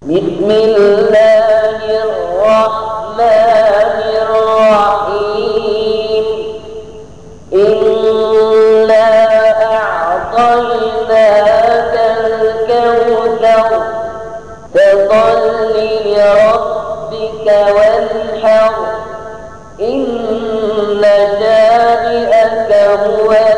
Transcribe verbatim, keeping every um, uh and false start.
بسم الله الرحمن الرحيم إنا أعطيناك الكوثر فصل لربك وانحر إن شانئك هو